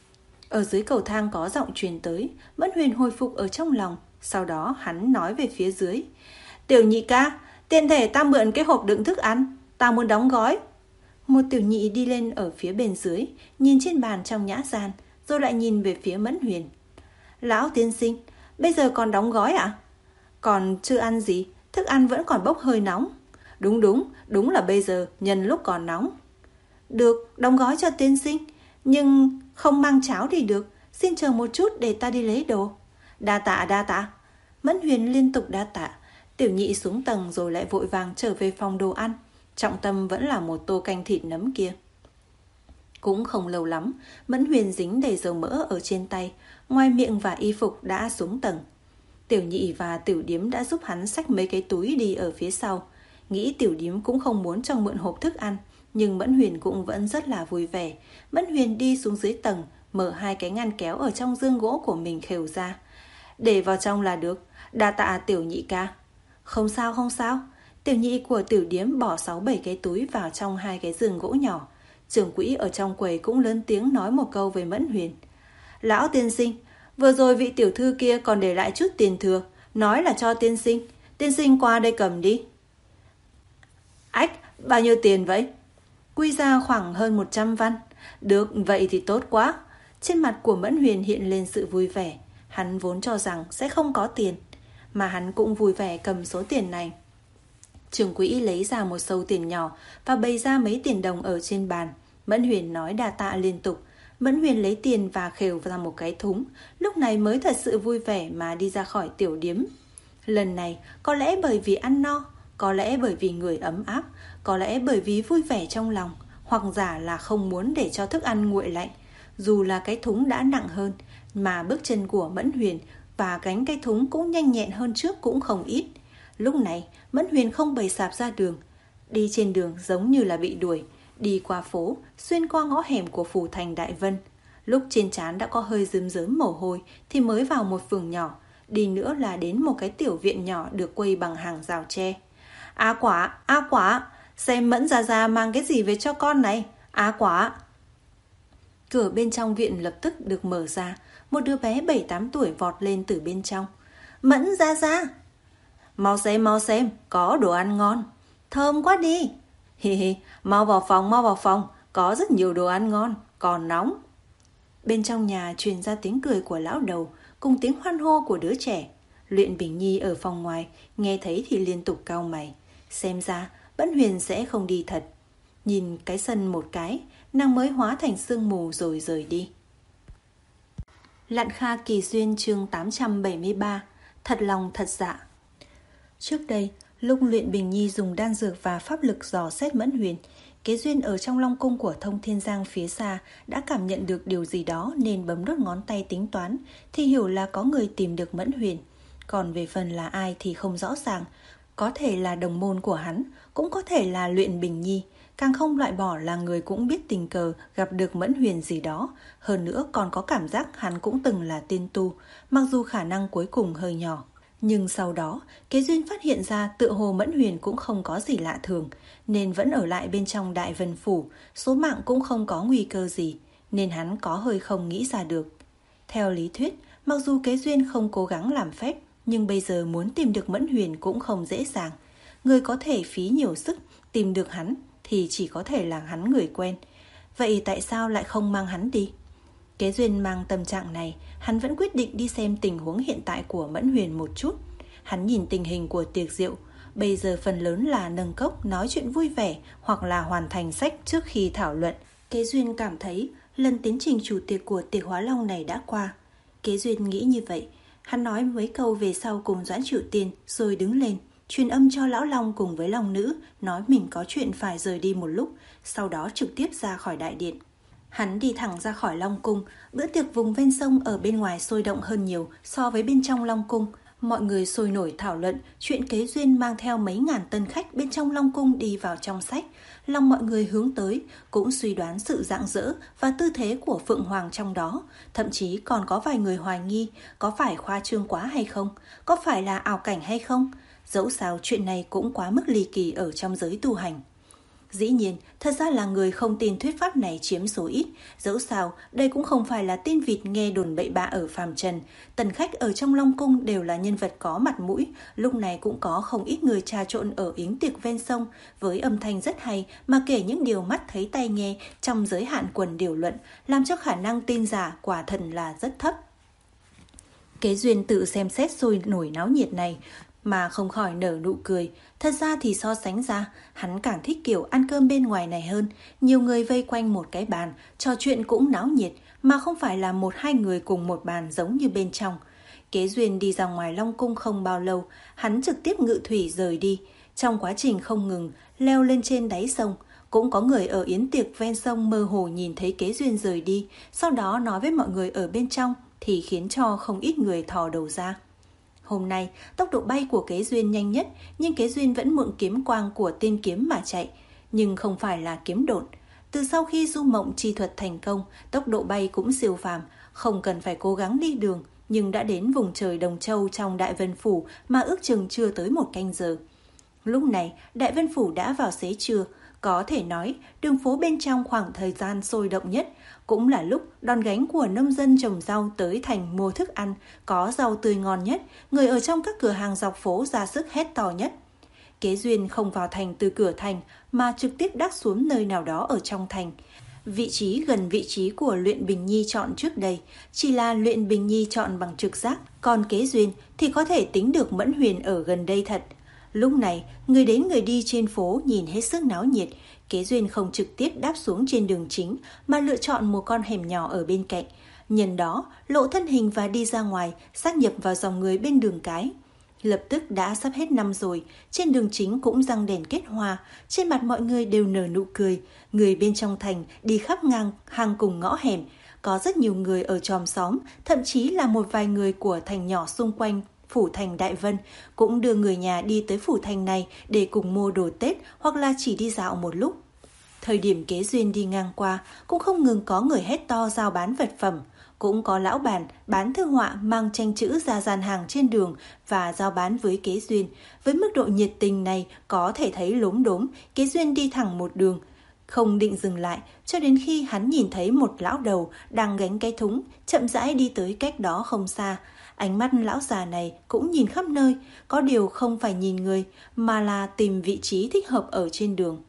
Ở dưới cầu thang có giọng truyền tới, Mẫn Huyền hồi phục ở trong lòng. Sau đó hắn nói về phía dưới. Tiểu nhị ca, tiện thể ta mượn cái hộp đựng thức ăn, ta muốn đóng gói. Một tiểu nhị đi lên ở phía bên dưới, nhìn trên bàn trong nhã gian, rồi lại nhìn về phía Mẫn Huyền. Lão tiên sinh, bây giờ còn đóng gói ạ? À? Còn chưa ăn gì, thức ăn vẫn còn bốc hơi nóng. Đúng đúng, đúng là bây giờ, nhân lúc còn nóng. Được, đóng gói cho tiên sinh, nhưng không mang cháo thì được, xin chờ một chút để ta đi lấy đồ. Đa tạ, đa tạ. Mẫn Huyền liên tục đa tạ. Tiểu nhị xuống tầng rồi lại vội vàng trở về phòng đồ ăn. Trọng tâm vẫn là một tô canh thịt nấm kia. Cũng không lâu lắm, Mẫn Huyền dính đầy dầu mỡ ở trên tay, ngoài miệng và y phục đã xuống tầng. Tiểu nhị và tiểu điếm đã giúp hắn xách mấy cái túi đi ở phía sau. Nghĩ tiểu điếm cũng không muốn cho mượn hộp thức ăn, nhưng Mẫn Huyền cũng vẫn rất là vui vẻ. Mẫn Huyền đi xuống dưới tầng, mở hai cái ngăn kéo ở trong giường gỗ của mình khều ra. Để vào trong là được, đa tạ tiểu nhị ca. Không sao không sao. Tiểu nhị của tiểu điếm bỏ sáu bảy cái túi vào trong hai cái giường gỗ nhỏ. Trưởng quỹ ở trong quầy cũng lớn tiếng nói một câu với Mẫn Huyền. Lão tiên sinh, vừa rồi vị tiểu thư kia còn để lại chút tiền thừa, nói là cho tiên sinh. Tiên sinh qua đây cầm đi. Ách, bao nhiêu tiền vậy? Quy ra khoảng hơn một trăm văn. Được, vậy thì tốt quá. Trên mặt của Mẫn Huyền hiện lên sự vui vẻ. Hắn vốn cho rằng sẽ không có tiền, mà hắn cũng vui vẻ cầm số tiền này. Trưởng quỹ lấy ra một sâu tiền nhỏ và bày ra mấy tiền đồng ở trên bàn. Mẫn Huyền nói đa tạ liên tục. Mẫn Huyền lấy tiền và khều ra một cái thúng, lúc này mới thật sự vui vẻ mà đi ra khỏi tiểu điếm. Lần này, có lẽ bởi vì ăn no, có lẽ bởi vì người ấm áp, có lẽ bởi vì vui vẻ trong lòng, hoặc giả là không muốn để cho thức ăn nguội lạnh. Dù là cái thúng đã nặng hơn, mà bước chân của Mẫn Huyền và gánh cái thúng cũng nhanh nhẹn hơn trước cũng không ít. Lúc này, Mẫn Huyền không bày sạp ra đường. Đi trên đường giống như là bị đuổi, đi qua phố, xuyên qua ngõ hẻm của phủ thành Đại Vân. Lúc trên trán đã có hơi rướm rớm mồ hôi thì mới vào một phường nhỏ, đi nữa là đến một cái tiểu viện nhỏ được quây bằng hàng rào tre. Á quả, á quả, xem Mẫn Gia Gia mang cái gì về cho con này, á quả. Cửa bên trong viện lập tức được mở ra, một đứa bé bảy tám tuổi vọt lên từ bên trong. Mẫn Gia Gia! Mau xem, mau xem, có đồ ăn ngon. Thơm quá đi. Hi hi, mau vào phòng, mau vào phòng, có rất nhiều đồ ăn ngon, còn nóng. Bên trong nhà truyền ra tiếng cười của lão đầu, cùng tiếng hoan hô của đứa trẻ. Luyện Bình Nhi ở phòng ngoài, nghe thấy thì liên tục cau mày. Xem ra, Mẫn Huyền sẽ không đi thật. Nhìn cái sân một cái, nàng mới hóa thành sương mù rồi rời đi. Lạn Kha Kỳ Duyên chương tám trăm bảy mươi ba. Thật lòng thật dạ. Trước đây, lúc Luyện Bình Nhi dùng đan dược và pháp lực dò xét Mẫn Huyền, Kế Duyên ở trong Long Cung của Thông Thiên Giang phía xa đã cảm nhận được điều gì đó nên bấm đốt ngón tay tính toán, thì hiểu là có người tìm được Mẫn Huyền. Còn về phần là ai thì không rõ ràng, có thể là đồng môn của hắn, cũng có thể là Luyện Bình Nhi. càng không loại bỏ là người cũng biết tình cờ gặp được Mẫn Huyền gì đó. Hơn nữa còn có cảm giác hắn cũng từng là tiên tu, mặc dù khả năng cuối cùng hơi nhỏ. Nhưng sau đó, Kế Duyên phát hiện ra tựa hồ Mẫn Huyền cũng không có gì lạ thường, nên vẫn ở lại bên trong Đại Vân Phủ, số mạng cũng không có nguy cơ gì, nên hắn có hơi không nghĩ ra được. Theo lý thuyết, mặc dù Kế Duyên không cố gắng làm phép, nhưng bây giờ muốn tìm được Mẫn Huyền cũng không dễ dàng. Người có thể phí nhiều sức tìm được hắn thì chỉ có thể là hắn người quen. Vậy tại sao lại không mang hắn đi? Kế Duyên mang tâm trạng này, hắn vẫn quyết định đi xem tình huống hiện tại của Mẫn Huyền một chút. Hắn nhìn tình hình của tiệc rượu, bây giờ phần lớn là nâng cốc, nói chuyện vui vẻ hoặc là hoàn thành sách trước khi thảo luận. Kế Duyên cảm thấy lần tiến trình chủ tiệc của tiệc Hóa Long này đã qua. Kế Duyên nghĩ như vậy, hắn nói mấy câu về sau cùng Doãn Triệu Tiên rồi đứng lên, truyền âm cho Lão Long cùng với Long Nữ, nói mình có chuyện phải rời đi một lúc, sau đó trực tiếp ra khỏi đại điện. Hắn đi thẳng ra khỏi Long Cung, bữa tiệc vùng ven sông ở bên ngoài sôi động hơn nhiều so với bên trong Long Cung. Mọi người sôi nổi thảo luận chuyện Kế Duyên mang theo mấy ngàn tân khách bên trong Long Cung đi vào trong sách. Lòng mọi người hướng tới, cũng suy đoán sự rạng rỡ và tư thế của Phượng Hoàng trong đó. Thậm chí còn có vài người hoài nghi, có phải khoa trương quá hay không? Có phải là ảo cảnh hay không? Dẫu sao chuyện này cũng quá mức ly kỳ ở trong giới tu hành. Dĩ nhiên, thật ra là người không tin thuyết pháp này chiếm số ít. Dẫu sao, đây cũng không phải là tin vịt nghe đồn bậy bạ ở phàm trần. Tần khách ở trong Long Cung đều là nhân vật có mặt mũi. Lúc này cũng có không ít người trà trộn ở yến tiệc ven sông, với âm thanh rất hay mà kể những điều mắt thấy tai nghe trong giới hạn quần điều luận, làm cho khả năng tin giả quả thần là rất thấp. Kế Duyên tự xem xét sôi nổi náo nhiệt này mà không khỏi nở nụ cười. Thật ra thì so sánh ra, hắn càng thích kiểu ăn cơm bên ngoài này hơn. Nhiều người vây quanh một cái bàn, trò chuyện cũng náo nhiệt, mà không phải là một hai người cùng một bàn giống như bên trong. Kế Duyên đi ra ngoài Long Cung không bao lâu, hắn trực tiếp ngự thủy rời đi. Trong quá trình không ngừng, leo lên trên đáy sông. Cũng có người ở yến tiệc ven sông mơ hồ nhìn thấy Kế Duyên rời đi, sau đó nói với mọi người ở bên trong, thì khiến cho không ít người thò đầu ra. Hôm nay, tốc độ bay của Kế Duyên nhanh nhất, nhưng Kế Duyên vẫn mượn kiếm quang của tiên kiếm mà chạy, nhưng không phải là kiếm độn. Từ sau khi du mộng chi thuật thành công, tốc độ bay cũng siêu phàm, không cần phải cố gắng đi đường, nhưng đã đến vùng trời Đồng Châu trong Đại Vân Phủ mà ước chừng chưa tới một canh giờ. Lúc này, Đại Vân Phủ đã vào xế trưa, có thể nói đường phố bên trong khoảng thời gian sôi động nhất, cũng là lúc đòn gánh của nông dân trồng rau tới thành mua thức ăn, có rau tươi ngon nhất, người ở trong các cửa hàng dọc phố ra sức hét to nhất. Kế Duyên không vào thành từ cửa thành mà trực tiếp đáp xuống nơi nào đó ở trong thành. Vị trí gần vị trí của Luyện Bình Nhi chọn trước đây, chỉ là Luyện Bình Nhi chọn bằng trực giác, còn Kế Duyên thì có thể tính được Mẫn Huyền ở gần đây thật. Lúc này, người đến người đi trên phố nhìn hết sức náo nhiệt. Kế Duyên không trực tiếp đáp xuống trên đường chính mà lựa chọn một con hẻm nhỏ ở bên cạnh. Nhân đó, lộ thân hình và đi ra ngoài, sát nhập vào dòng người bên đường cái. Lập tức đã sắp hết năm rồi, trên đường chính cũng răng đèn kết hoa, trên mặt mọi người đều nở nụ cười. Người bên trong thành đi khắp ngang hàng cùng ngõ hẻm. Có rất nhiều người ở chòm xóm, thậm chí là một vài người của thành nhỏ xung quanh Phủ Thành Đại Vân cũng đưa người nhà đi tới Phủ Thành này để cùng mua đồ Tết hoặc là chỉ đi dạo một lúc. Thời điểm Kế Duyên đi ngang qua, cũng không ngừng có người hét to giao bán vật phẩm. Cũng có lão bản bán thư họa mang tranh chữ ra gian hàng trên đường và giao bán với Kế Duyên. Với mức độ nhiệt tình này có thể thấy lốm đốm, Kế Duyên đi thẳng một đường, không định dừng lại cho đến khi hắn nhìn thấy một lão đầu đang gánh cái thúng, chậm rãi đi tới cách đó không xa. Ánh mắt lão già này cũng nhìn khắp nơi, có điều không phải nhìn người mà là tìm vị trí thích hợp ở trên đường.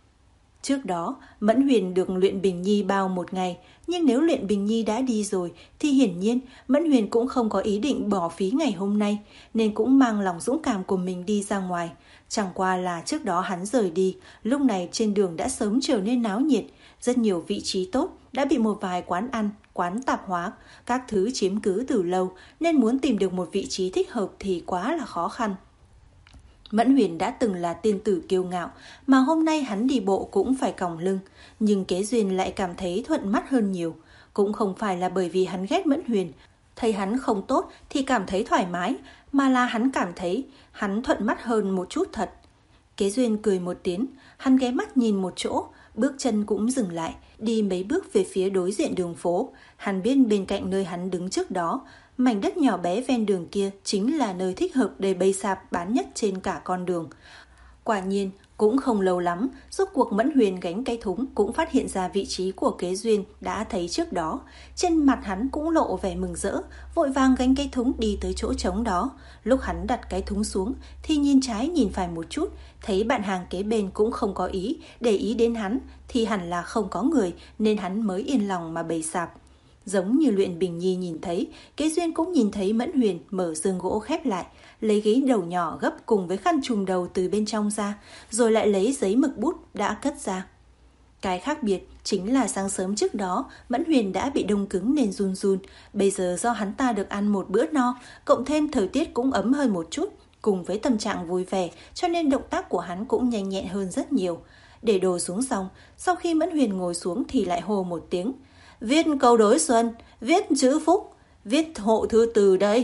Trước đó, Mẫn Huyền được Luyện Bình Nhi bao một ngày, nhưng nếu Luyện Bình Nhi đã đi rồi thì hiển nhiên Mẫn Huyền cũng không có ý định bỏ phí ngày hôm nay, nên cũng mang lòng dũng cảm của mình đi ra ngoài. Chẳng qua là trước đó hắn rời đi, lúc này trên đường đã sớm trở nên náo nhiệt, rất nhiều vị trí tốt đã bị một vài quán ăn, quán tạp hóa, các thứ chiếm cứ từ lâu, nên muốn tìm được một vị trí thích hợp thì quá là khó khăn. Mẫn Huyền đã từng là tiên tử kiêu ngạo, mà hôm nay hắn đi bộ cũng phải còng lưng, nhưng Kế Duyên lại cảm thấy thuận mắt hơn nhiều. Cũng không phải là bởi vì hắn ghét Mẫn Huyền, thấy hắn không tốt thì cảm thấy thoải mái, mà là hắn cảm thấy hắn thuận mắt hơn một chút thật. Kế Duyên cười một tiếng, hắn ghé mắt nhìn một chỗ, bước chân cũng dừng lại, đi mấy bước về phía đối diện đường phố. Hắn biết bên cạnh nơi hắn đứng trước đó, mảnh đất nhỏ bé ven đường kia chính là nơi thích hợp để bày sạp bán nhất trên cả con đường. Quả nhiên, cũng không lâu lắm, rốt cuộc Mẫn Huyền gánh cái thúng cũng phát hiện ra vị trí của Kế Duyên đã thấy trước đó. Trên mặt hắn cũng lộ vẻ mừng rỡ, vội vàng gánh cái thúng đi tới chỗ trống đó. Lúc hắn đặt cái thúng xuống thì nhìn trái nhìn phải một chút, thấy bạn hàng kế bên cũng không có ý để ý đến hắn, thì hẳn là không có người nên hắn mới yên lòng mà bày sạp. Giống như Luyện Bình Nhi nhìn thấy, Kế Duyên cũng nhìn thấy Mẫn Huyền mở giường gỗ khép lại, lấy ghế đầu nhỏ gấp cùng với khăn trùm đầu từ bên trong ra, rồi lại lấy giấy mực bút đã cất ra. Cái khác biệt chính là sáng sớm trước đó Mẫn Huyền đã bị đông cứng nên run run, bây giờ do hắn ta được ăn một bữa no, cộng thêm thời tiết cũng ấm hơn một chút, cùng với tâm trạng vui vẻ, cho nên động tác của hắn cũng nhanh nhẹn hơn rất nhiều. Để đồ xuống xong, sau khi Mẫn Huyền ngồi xuống thì lại hô một tiếng: "Viết câu đối xuân, viết chữ phúc, viết hộ thư từ đây."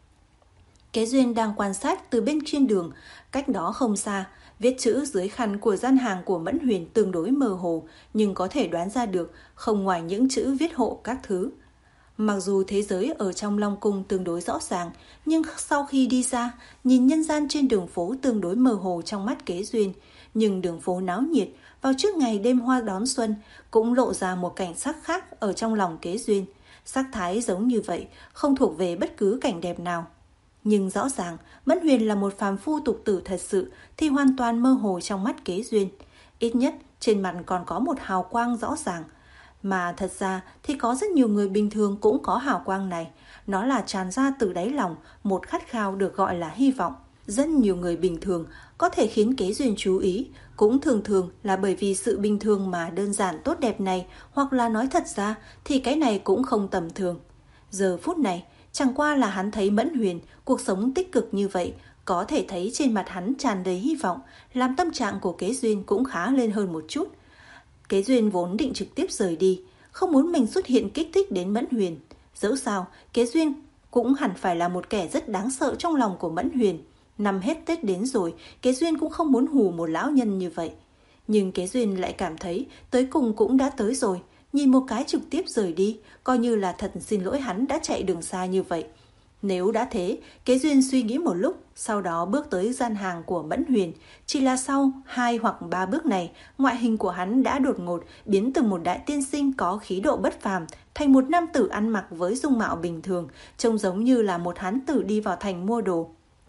Kế Duyên đang quan sát từ bên trên đường, cách đó không xa, viết chữ dưới khăn của gian hàng của Mẫn Huyền tương đối mơ hồ, nhưng có thể đoán ra được không ngoài những chữ viết hộ các thứ. Mặc dù thế giới ở trong Long Cung tương đối rõ ràng, nhưng sau khi đi ra, nhìn nhân gian trên đường phố tương đối mơ hồ trong mắt Kế Duyên. Nhưng đường phố náo nhiệt, vào trước ngày đêm hoa đón xuân, cũng lộ ra một cảnh sắc khác ở trong lòng Kế Duyên. Sắc thái giống như vậy, không thuộc về bất cứ cảnh đẹp nào. Nhưng rõ ràng, Mẫn Huyền là một phàm phu tục tử thật sự thì hoàn toàn mơ hồ trong mắt Kế Duyên. Ít nhất, trên mặt còn có một hào quang rõ ràng. Mà thật ra thì có rất nhiều người bình thường cũng có hào quang này. Nó là tràn ra từ đáy lòng, một khát khao được gọi là hy vọng. Rất nhiều người bình thường có thể khiến Kế Duyên chú ý, cũng thường thường là bởi vì sự bình thường mà đơn giản tốt đẹp này, hoặc là nói thật ra thì cái này cũng không tầm thường. Giờ phút này, chẳng qua là hắn thấy Mẫn Huyền, cuộc sống tích cực như vậy, có thể thấy trên mặt hắn tràn đầy hy vọng, làm tâm trạng của Kế Duyên cũng khá lên hơn một chút. Kế Duyên vốn định trực tiếp rời đi, không muốn mình xuất hiện kích thích đến Mẫn Huyền. Dẫu sao, Kế Duyên cũng hẳn phải là một kẻ rất đáng sợ trong lòng của Mẫn Huyền. Năm hết Tết đến rồi, Kế Duyên cũng không muốn hù một lão nhân như vậy. Nhưng Kế Duyên lại cảm thấy tới cùng cũng đã tới rồi, nhìn một cái trực tiếp rời đi, coi như là thật xin lỗi hắn đã chạy đường xa như vậy. Nếu đã thế, Kế Duyên suy nghĩ một lúc, sau đó bước tới gian hàng của Mẫn Huyền. Chỉ là sau hai hoặc ba bước này, ngoại hình của hắn đã đột ngột biến từ một đại tiên sinh có khí độ bất phàm thành một nam tử ăn mặc với dung mạo bình thường, trông giống như là một hán tử đi vào thành mua đồ.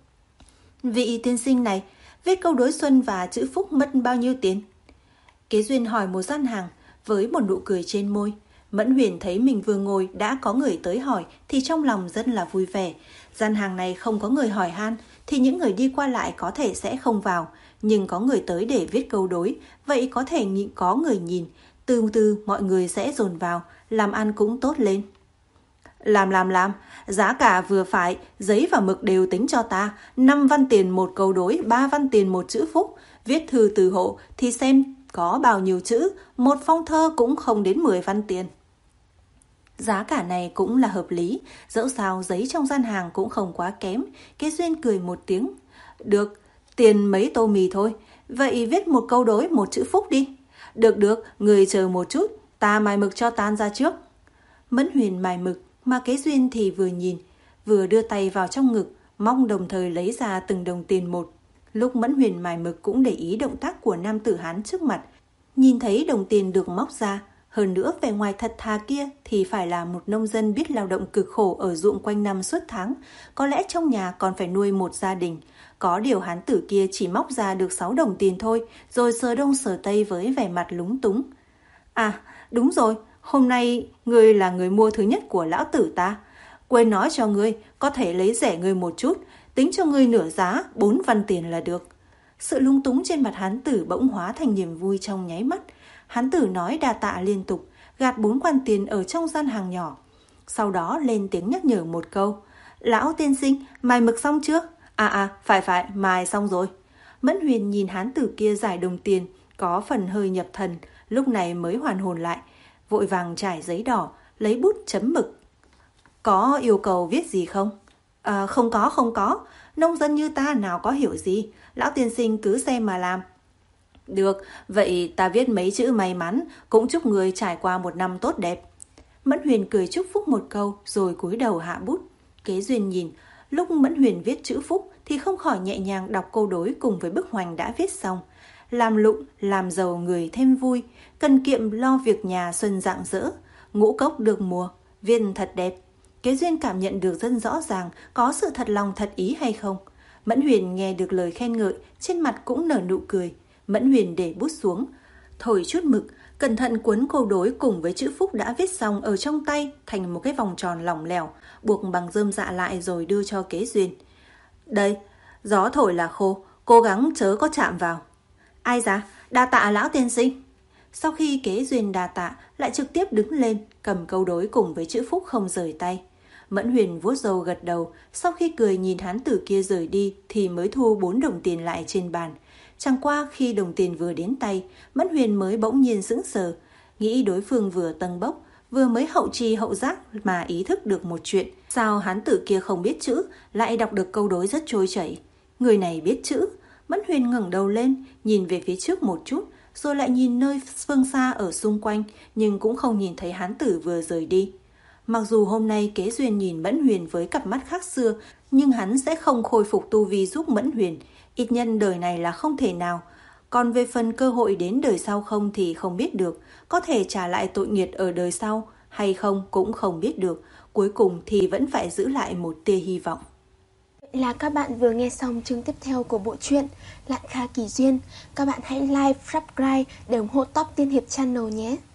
"Vị tiên sinh này, viết câu đối xuân và chữ phúc mất bao nhiêu tiền?" Kế Duyên hỏi một gian hàng với một nụ cười trên môi. Mẫn Huyền thấy mình vừa ngồi đã có người tới hỏi thì trong lòng rất là vui vẻ. Gian hàng này không có người hỏi han thì những người đi qua lại có thể sẽ không vào, nhưng có người tới để viết câu đối, vậy có thể có người nhìn, từ từ mọi người sẽ dồn vào, làm ăn cũng tốt lên. "Làm làm làm, giá cả vừa phải, giấy và mực đều tính cho ta, năm văn tiền một câu đối, ba văn tiền một chữ phúc, viết thư từ hộ thì xem có bao nhiêu chữ, một phong thơ cũng không đến mười văn tiền." Giá cả này cũng là hợp lý, dẫu sao giấy trong gian hàng cũng không quá kém. Kế Duyên cười một tiếng: "Được, tiền mấy tô mì thôi, vậy viết một câu đối một chữ phúc đi." "Được được, người chờ một chút, ta mài mực cho tan ra trước." Mẫn Huyền mài mực, mà Kế Duyên thì vừa nhìn, vừa đưa tay vào trong ngực, móc đồng thời lấy ra từng đồng tiền một. Lúc Mẫn Huyền mài mực cũng để ý động tác của nam tử hán trước mặt, nhìn thấy đồng tiền được móc ra, hơn nữa vẻ ngoài thật thà kia thì phải là một nông dân biết lao động cực khổ ở ruộng quanh năm suốt tháng, có lẽ trong nhà còn phải nuôi một gia đình. Có điều hán tử kia chỉ móc ra được sáu đồng tiền thôi, rồi sờ đông sờ tây với vẻ mặt lúng túng. "À, đúng rồi, hôm nay ngươi là người mua thứ nhất của lão tử ta. Quên nói cho ngươi, có thể lấy rẻ ngươi một chút, tính cho ngươi nửa giá, bốn văn tiền là được." Sự lung túng trên mặt hán tử bỗng hóa thành niềm vui trong nháy mắt. Hán tử nói đa tạ liên tục, gạt bốn quan tiền ở trong gian hàng nhỏ. Sau đó lên tiếng nhắc nhở một câu: "Lão tiên sinh, mài mực xong chưa?" À à, phải phải, mài xong rồi." Mẫn Huyền nhìn hán tử kia giải đồng tiền, có phần hơi nhập thần, lúc này mới hoàn hồn lại, vội vàng trải giấy đỏ, lấy bút chấm mực. "Có yêu cầu viết gì không?" À, không có, không có, nông dân như ta nào có hiểu gì, lão tiên sinh cứ xem mà làm. Được, vậy ta viết mấy chữ may mắn, cũng chúc người trải qua một năm tốt đẹp. Mẫn Huyền cười chúc phúc một câu rồi cúi đầu hạ bút. Kế Duyên nhìn, lúc Mẫn Huyền viết chữ phúc thì không khỏi nhẹ nhàng đọc câu đối cùng với bức hoành đã viết xong. Làm lụng, làm giàu người thêm vui, cần kiệm lo việc nhà xuân rạng rỡ, ngũ cốc được mùa, viên thật đẹp. Kế Duyên cảm nhận được rất rõ ràng có sự thật lòng thật ý hay không. Mẫn Huyền nghe được lời khen ngợi, trên mặt cũng nở nụ cười. Mẫn Huyền để bút xuống, thổi chút mực, cẩn thận cuốn câu đối cùng với chữ phúc đã viết xong ở trong tay thành một cái vòng tròn lỏng lẻo, buộc bằng rơm dạ lại rồi đưa cho Kế Duyên. Đây, gió thổi là khô, cố gắng chớ có chạm vào. Ai dạ, đa tạ lão tiên sinh. Sau khi Kế Duyên đa tạ, lại trực tiếp đứng lên, cầm câu đối cùng với chữ phúc không rời tay. Mẫn Huyền vuốt râu gật đầu, sau khi cười nhìn hán tử kia rời đi thì mới thu bốn đồng tiền lại trên bàn. Chẳng qua khi đồng tiền vừa đến tay, Mẫn Huyền mới bỗng nhiên sững sờ, nghĩ đối phương vừa tâng bốc, vừa mới hậu tri hậu giác mà ý thức được một chuyện. Sao hán tử kia không biết chữ, lại đọc được câu đối rất trôi chảy. Người này biết chữ. Mẫn Huyền ngẩng đầu lên, nhìn về phía trước một chút, rồi lại nhìn nơi phương xa ở xung quanh, nhưng cũng không nhìn thấy hán tử vừa rời đi. Mặc dù hôm nay Kế Duyên nhìn Mẫn Huyền với cặp mắt khác xưa, nhưng hắn sẽ không khôi phục tu vi giúp Mẫn Huyền, ít nhân đời này là không thể nào. Còn về phần cơ hội đến đời sau không thì không biết được, có thể trả lại tội nghiệt ở đời sau hay không cũng không biết được, cuối cùng thì vẫn phải giữ lại một tia hy vọng. Vậy là các bạn vừa nghe xong chương tiếp theo của bộ truyện Lạn Kha Kỳ Duyên. Các bạn hãy like, subscribe để ủng hộ Top Tiên Hiệp Channel nhé.